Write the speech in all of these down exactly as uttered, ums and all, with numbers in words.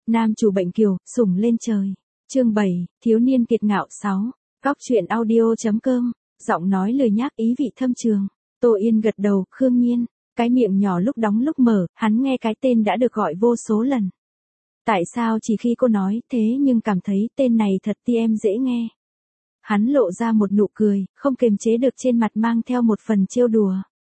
Nam chủ bệnh kiều, sủng lên trời. Chương bảy, thiếu niên kiệt ngạo sáu. Góc truyện audio.com, giọng nói lười nhác ý vị thâm trường. Tô Yên gật đầu, Khương Nhiên, cái miệng nhỏ lúc đóng lúc mở, hắn nghe cái tên đã được gọi vô số lần. Tại sao chỉ khi cô nói thế nhưng cảm thấy tên này thật ti em dễ nghe. Hắn lộ ra một nụ cười, không kiềm chế được trên mặt mang theo một phần trêu đùa.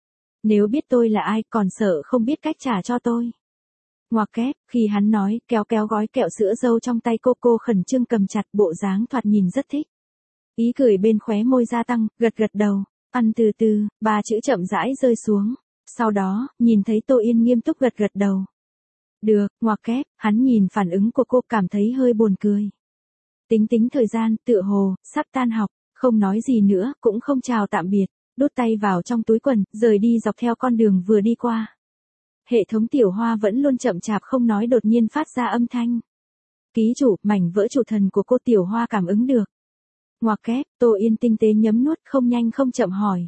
Nếu biết tôi là ai còn sợ không biết cách trả cho tôi. Ngoặc kép, khi hắn nói, kéo kéo gói kẹo sữa dâu trong tay cô cô khẩn trương cầm chặt bộ dáng thoạt nhìn rất thích. Ý cười bên khóe môi gia tăng, gật gật đầu, ăn từ từ, ba chữ chậm rãi rơi xuống. Sau đó, nhìn thấy Tô Yên nghiêm túc gật gật đầu. Được, ngoặc kép, hắn nhìn phản ứng của cô cảm thấy hơi buồn cười. Tính tính thời gian, tựa hồ, sắp tan học, không nói gì nữa, cũng không chào tạm biệt, đút tay vào trong túi quần, rời đi dọc theo con đường vừa đi qua. Hệ thống tiểu hoa vẫn luôn chậm chạp không nói đột nhiên phát ra âm thanh. Ký chủ, mảnh vỡ chủ thần của cô tiểu hoa cảm ứng được. Ngoặc kép, Tô Yên tinh tế nhấm nuốt không nhanh không chậm hỏi.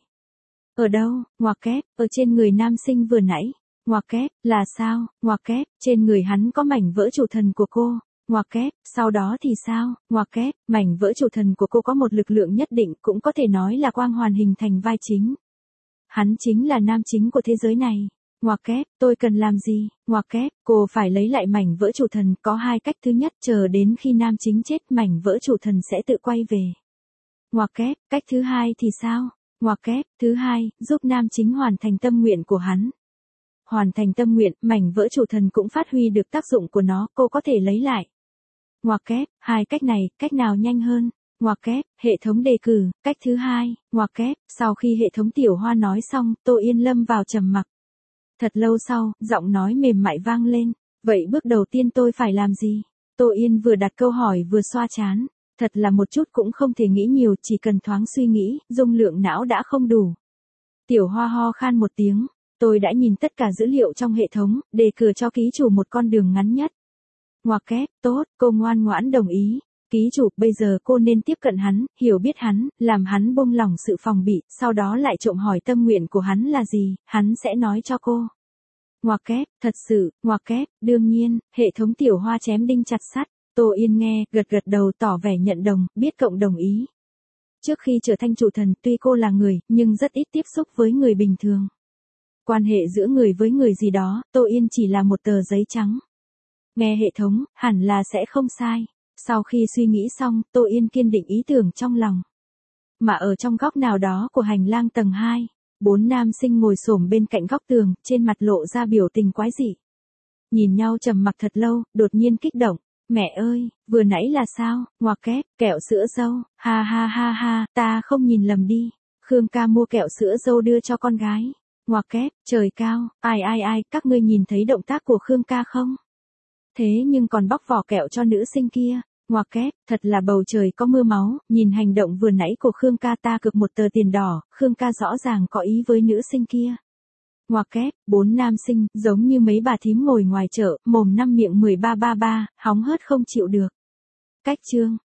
Ở đâu, ngoặc kép, ở trên người nam sinh vừa nãy. Ngoặc kép, là sao, ngoặc kép, trên người hắn có mảnh vỡ chủ thần của cô. Ngoặc kép, sau đó thì sao, ngoặc kép, mảnh vỡ chủ thần của cô có một lực lượng nhất định cũng có thể nói là quang hoàn hình thành vai chính. Hắn chính là nam chính của thế giới này. Ngoặc kép, tôi cần làm gì, ngoặc kép, cô phải lấy lại mảnh vỡ chủ thần, có hai cách, thứ nhất chờ đến khi nam chính chết mảnh vỡ chủ thần sẽ tự quay về. Ngoặc kép, cách thứ hai thì sao, ngoặc kép, thứ hai, giúp nam chính hoàn thành tâm nguyện của hắn. Hoàn thành tâm nguyện, mảnh vỡ chủ thần cũng phát huy được tác dụng của nó, cô có thể lấy lại. Ngoặc kép, hai cách này, cách nào nhanh hơn? Ngoặc kép, hệ thống đề cử, cách thứ hai, ngoặc kép, sau khi hệ thống tiểu hoa nói xong, Tô Yên lâm vào trầm mặc. Thật lâu sau, giọng nói mềm mại vang lên, vậy bước đầu tiên tôi phải làm gì? Tô Yên vừa đặt câu hỏi vừa xoa trán, thật là một chút cũng không thể nghĩ nhiều, chỉ cần thoáng suy nghĩ, dung lượng não đã không đủ. Tiểu hoa ho khan một tiếng, tôi đã nhìn tất cả dữ liệu trong hệ thống, đề cử cho ký chủ một con đường ngắn nhất. Ngoặc kép, tốt, cô ngoan ngoãn đồng ý. Ký chủ, bây giờ cô nên tiếp cận hắn, hiểu biết hắn, làm hắn buông lỏng sự phòng bị, sau đó lại trộm hỏi tâm nguyện của hắn là gì, hắn sẽ nói cho cô. Ngoặc kép, thật sự, ngoặc kép, đương nhiên, hệ thống tiểu hoa chém đinh chặt sắt. Tô Yên nghe, gật gật đầu tỏ vẻ nhận đồng, biết cộng đồng ý. Trước khi trở thành chủ thần, tuy cô là người, nhưng rất ít tiếp xúc với người bình thường. Quan hệ giữa người với người gì đó, Tô Yên chỉ là một tờ giấy trắng. Nghe hệ thống, hẳn là sẽ không sai. Sau khi suy nghĩ xong, Tô Yên kiên định ý tưởng trong lòng. Mà ở trong góc nào đó của hành lang tầng hai, bốn nam sinh ngồi xổm bên cạnh góc tường, trên mặt lộ ra biểu tình quái dị. Nhìn nhau trầm mặc thật lâu, đột nhiên kích động. Mẹ ơi, vừa nãy là sao, ngoặc kép, kẹo sữa dâu, ha ha ha ha, ta không nhìn lầm đi. Khương ca mua kẹo sữa dâu đưa cho con gái. Ngoặc kép, trời cao, ai ai ai, các ngươi nhìn thấy động tác của Khương ca không? Thế nhưng còn bóc vỏ kẹo cho nữ sinh kia. Ngoặc kép, thật là bầu trời có mưa máu, nhìn hành động vừa nãy của Khương ca ta cực một tờ tiền đỏ, Khương ca rõ ràng có ý với nữ sinh kia. Ngoặc kép, bốn nam sinh, giống như mấy bà thím ngồi ngoài chợ, mồm năm miệng mười ba ba ba, hóng hớt không chịu được. Cách chương.